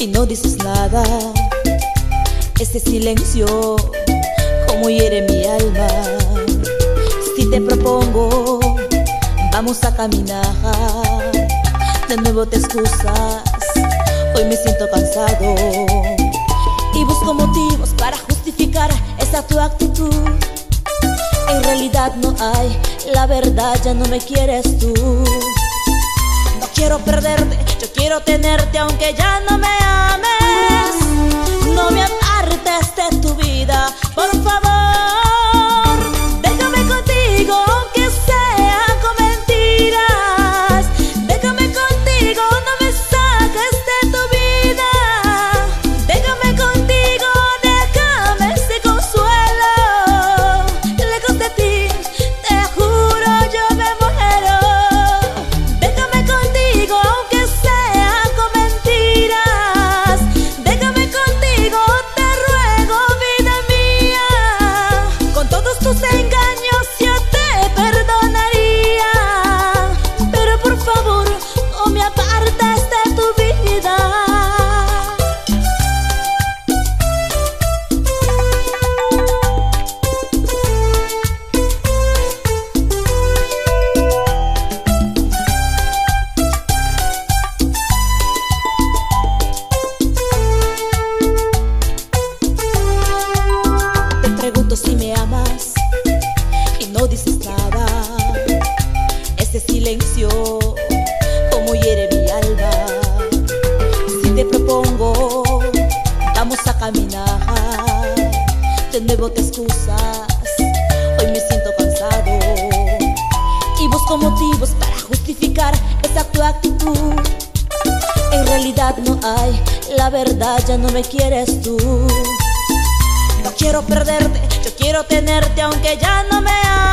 y no dices nada. Ese silencio como hiere mi alma. Si te propongo, vamos a caminar, de nuevo te excusas, hoy me siento cansado y busco motivos para justificar esa tu actitud. En realidad no hay, la verdad ya no me quieres tú. No quiero perderte, yo quiero tenerte aunque ya no me ames. No me apartes de tu vida, por favor. Déjame contigo aunque sea con mentiras. Déjame contigo, no me saques de tu vida. Déjame contigo, déjame ese consuelo. Lejos de ti, te juro yo me muero. Déjame contigo aunque sea con mentiras. Déjame contigo, te ruego, vida mía. Con todos tus engaños yo te perdonaría, pero por favor no me apartes de tu vida. Te pregunto si me amas y no dices nada. Ese silencio como hiere mi alma. Si te propongo, vamos a caminar, de nuevo te excusas, hoy me siento cansado y busco motivos para justificar esa tu actitud. En realidad no hay, la verdad ya no me quieres tú. No quiero perderte, yo quiero tenerte aunque ya no me ames.